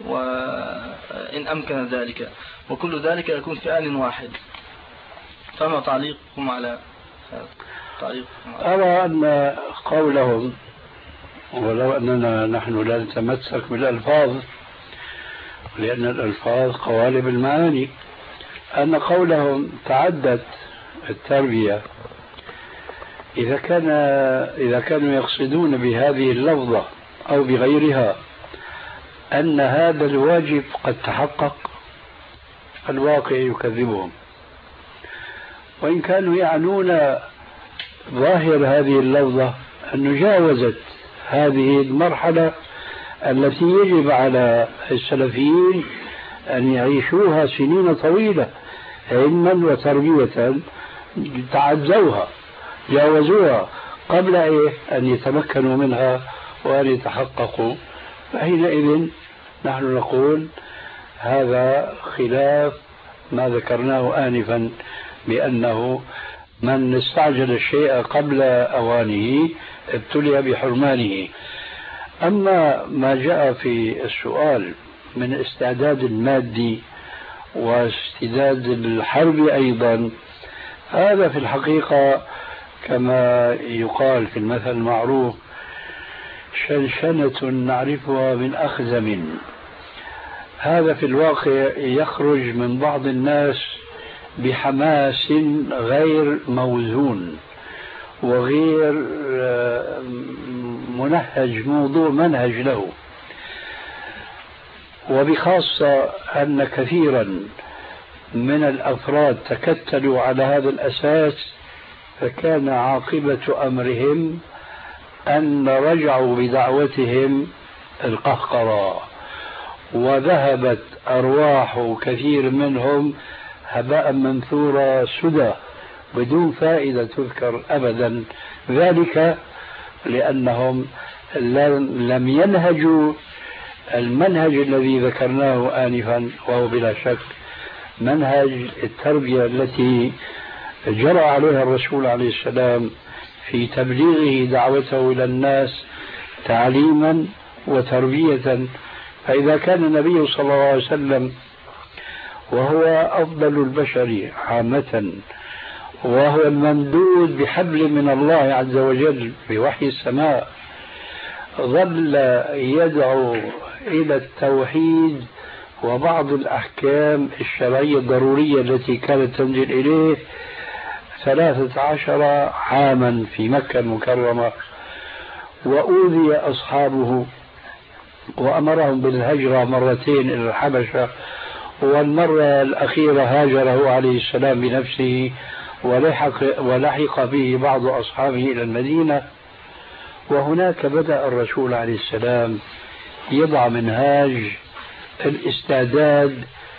Speaker 2: وإن أمكن ذلك، وكل ذلك يكون في آن واحد. فما تعليقكم على هذا؟
Speaker 3: أرى أن قولهم، ولو أننا نحن لا نتمسك بالألفاظ لأن الألفاظ قوالب المعاني، أن قولهم تعدت التربية إذا كان إذا كانوا يقصدون بهذه اللفظة أو بغيرها أن هذا الواجب قد تحقق، الواقع يكذبهم. وإن كانوا يعنون ظاهر هذه اللفظة أن جاوزت هذه المرحلة التي يجب على السلفيين أن يعيشوها سنين طويلة علما وتربية، تعدوها جاوزوها قبل أن يتمكنوا منها وأن يتحققوا، فحينئذ نحن نقول هذا خلاف ما ذكرناه آنفا بأنه من استعجل الشيء قبل أوانه ابتلي بحرمانه. أما ما جاء في السؤال من استعداد المادي واستعداد الحرب أيضا، هذا في الحقيقة كما يقال في المثل المعروف شنشنة نعرفها من أخزم. هذا في الواقع يخرج من بعض الناس بحماس غير موزون وغير منهج، موضوع منهج له، وبخاصة أن كثيرا من الأفراد تكتلوا على هذا الأساس، فكان عاقبة أمرهم أن رجعوا بدعوتهم القهقرة، وذهبت أرواح كثير منهم هباء منثورا سدى بدون فائدة تذكر أبدا، ذلك لأنهم لم ينهجوا المنهج الذي ذكرناه آنفا وهو بلا شك منهج التربية التي جرى عليها الرسول عليه السلام في تبليغه دعوته إلى الناس تعليما وتربية. فإذا كان النبي صلى الله عليه وسلم وهو أفضل البشر عامة وهو الممدود بحبل من الله عز وجل بوحي السماء ظل يدعو إلى التوحيد وبعض الأحكام الشرعية الضرورية التي كانت تنزل إليه ثلاثة عشر عاما في مكة المكرمة، وأوذي أصحابه وأمرهم بالهجرة مرتين إلى الحبشة، والمرة الأخيرة هاجره عليه السلام بنفسه ولحق, ولحق به بعض أصحابه إلى المدينة. وهناك بدأ الرسول عليه السلام يضع منهاج الاستعداد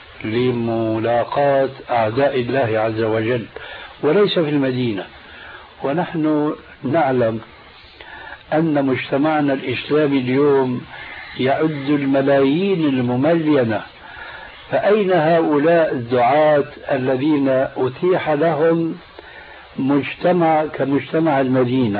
Speaker 3: لملاقاة أعداء الله عز وجل، وليس في المدينة. ونحن نعلم أن مجتمعنا الإسلامي اليوم يعد الملايين المملينة، فأين هؤلاء الدعاة الذين أتيح لهم مجتمع كمجتمع المدينة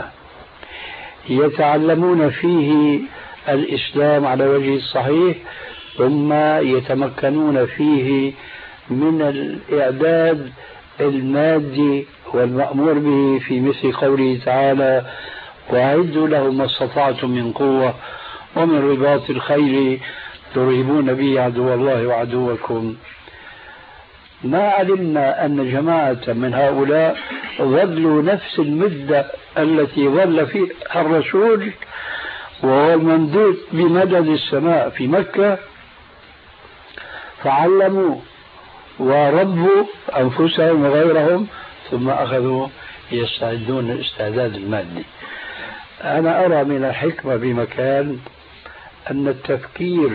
Speaker 3: يتعلمون فيه الإسلام على وجه الصحيح، ثم يتمكنون فيه من الإعداد المادي والمأمور به في مثل قوله تعالى: وأعدوا لهم ما استطعتم من قوة ومن رباط الخيل ترهبون به عدو الله وعدوكم. ما علمنا أن جماعة من هؤلاء ظلوا نفس المدة التي ظل فيها الرسول وهو الممدود بمدد السماء في مكة، فعلموا وربوا أنفسهم وغيرهم، ثم أخذوا يستعدون الاستعداد المادي. أنا أرى من الحكمة بمكان أن التفكير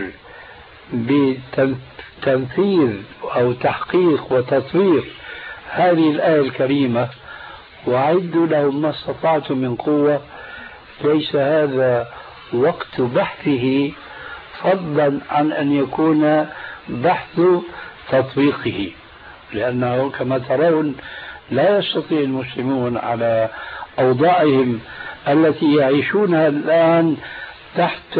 Speaker 3: بتنفيذ أو تحقيق وتطبيق هذه الآية الكريمة وأعدوا لهم ما استطعتم من قوة، ليس هذا وقت بحثه فضلا عن أن يكون بحث تطبيقه، لأنه كما ترون لا يستطيع المسلمون على أوضاعهم التي يعيشونها الآن تحت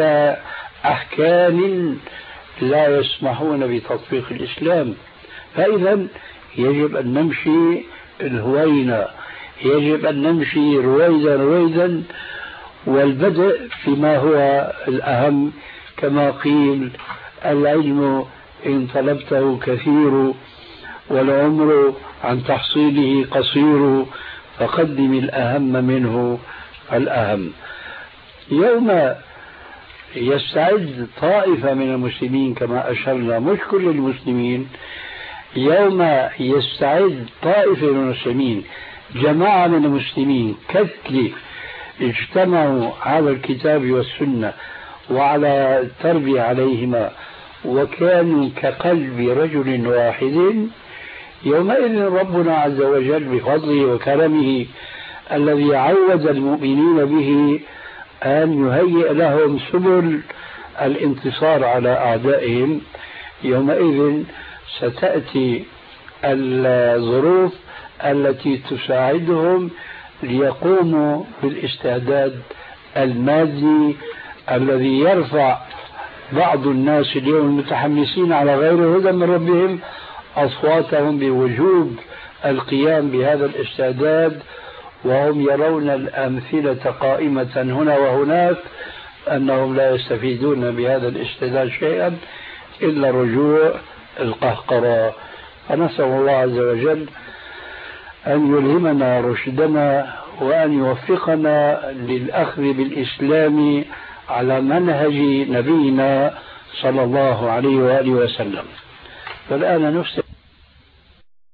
Speaker 3: أحكام لا يسمحون بتطبيق الإسلام. فإذا يجب أن نمشي الهوينة، يجب أن نمشي رويدا رويدا، والبدء فيما هو الأهم. كما قيل: العلم إن طلبته كثير والعمر عن تحصيله قصير، فقدم الأهم منه الأهم. يوم يستعد طائفة من المسلمين كما أشرنا، مش كل المسلمين، يوم يستعد طائفة من المسلمين، جماعة من المسلمين كتلة اجتمعوا على الكتاب والسنة وعلى التربية عليهما وكانوا كقلب رجل واحد، يومئذ ربنا عز وجل بفضله وكرمه الذي عود المؤمنين به أن يهيئ لهم سبل الانتصار على أعدائهم، يومئذ ستأتي الظروف التي تساعدهم ليقوموا بالاستعداد المادي الذي يرفع بعض الناس اليوم المتحمسين على غير هدى من ربهم أصواتهم بوجوب القيام بهذا الاستعداد، وهم يرون الأمثلة قائمة هنا وهناك أنهم لا يستفيدون بهذا الاستعداد شيئا إلا رجوع القهقرة. فنسأل الله عز وجل أن يلهمنا رشدنا وأن يوفقنا للأخذ بالإسلام على منهج نبينا صلى الله عليه وآله وسلم. فالآن نفتح